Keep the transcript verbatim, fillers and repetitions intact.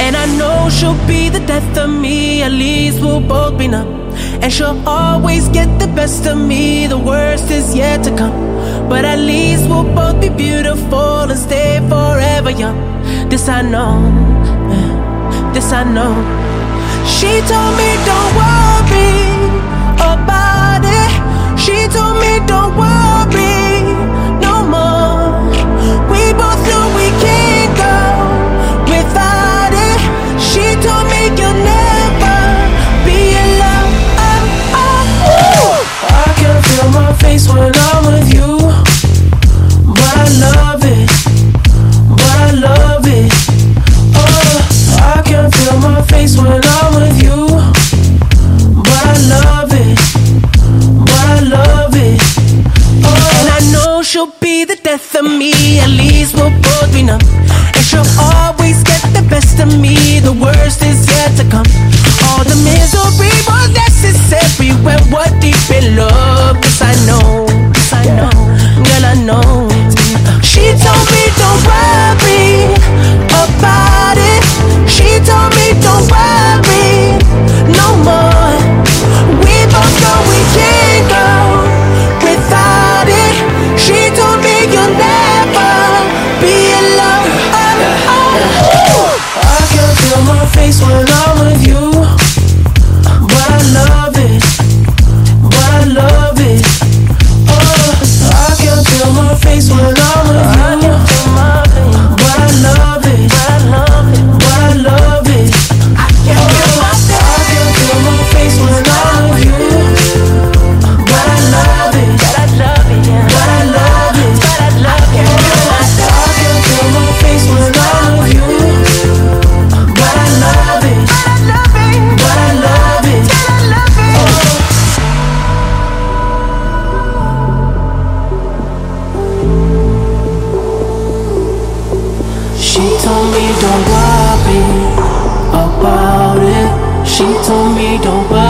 And I know she'll be the death of me, at least we'll both be numb. And she'll always get the best of me, the worst is yet to come. But at least we'll both be beautiful and stay forever young. This I know, this I know. She told me don't worry about it. She told me don't worry no more. We both know we can't go without it. She told me you'll never be alone. Oh, oh. I can feel my face when I'm with you, but I love it, but I love it. Oh, I can feel my face when I'm with you, but I love it, but I love it. Oh, and I know she'll be the death of me, at least we'll both be numb. And she'll always get the best of me, the worst is yet to come. All the misery was necessary when we're deep in love. This I know, this I know, girl I know. She told me don't worry about it. She told me don't worry no more. We both know we can't go without it. She told me you'll never be alone. Oh, oh. I can feel my face when I'm with you, but I love it, but I love it. Oh, I can feel my face when I'm with you, but I love it, but I love it. I can feel my face when I'm with you, but I love it, but I love it, but I love it, but I love it. I can feel my face when I'm with you, but I love it, but I love it. She told me don't worry about it. She told me don't worry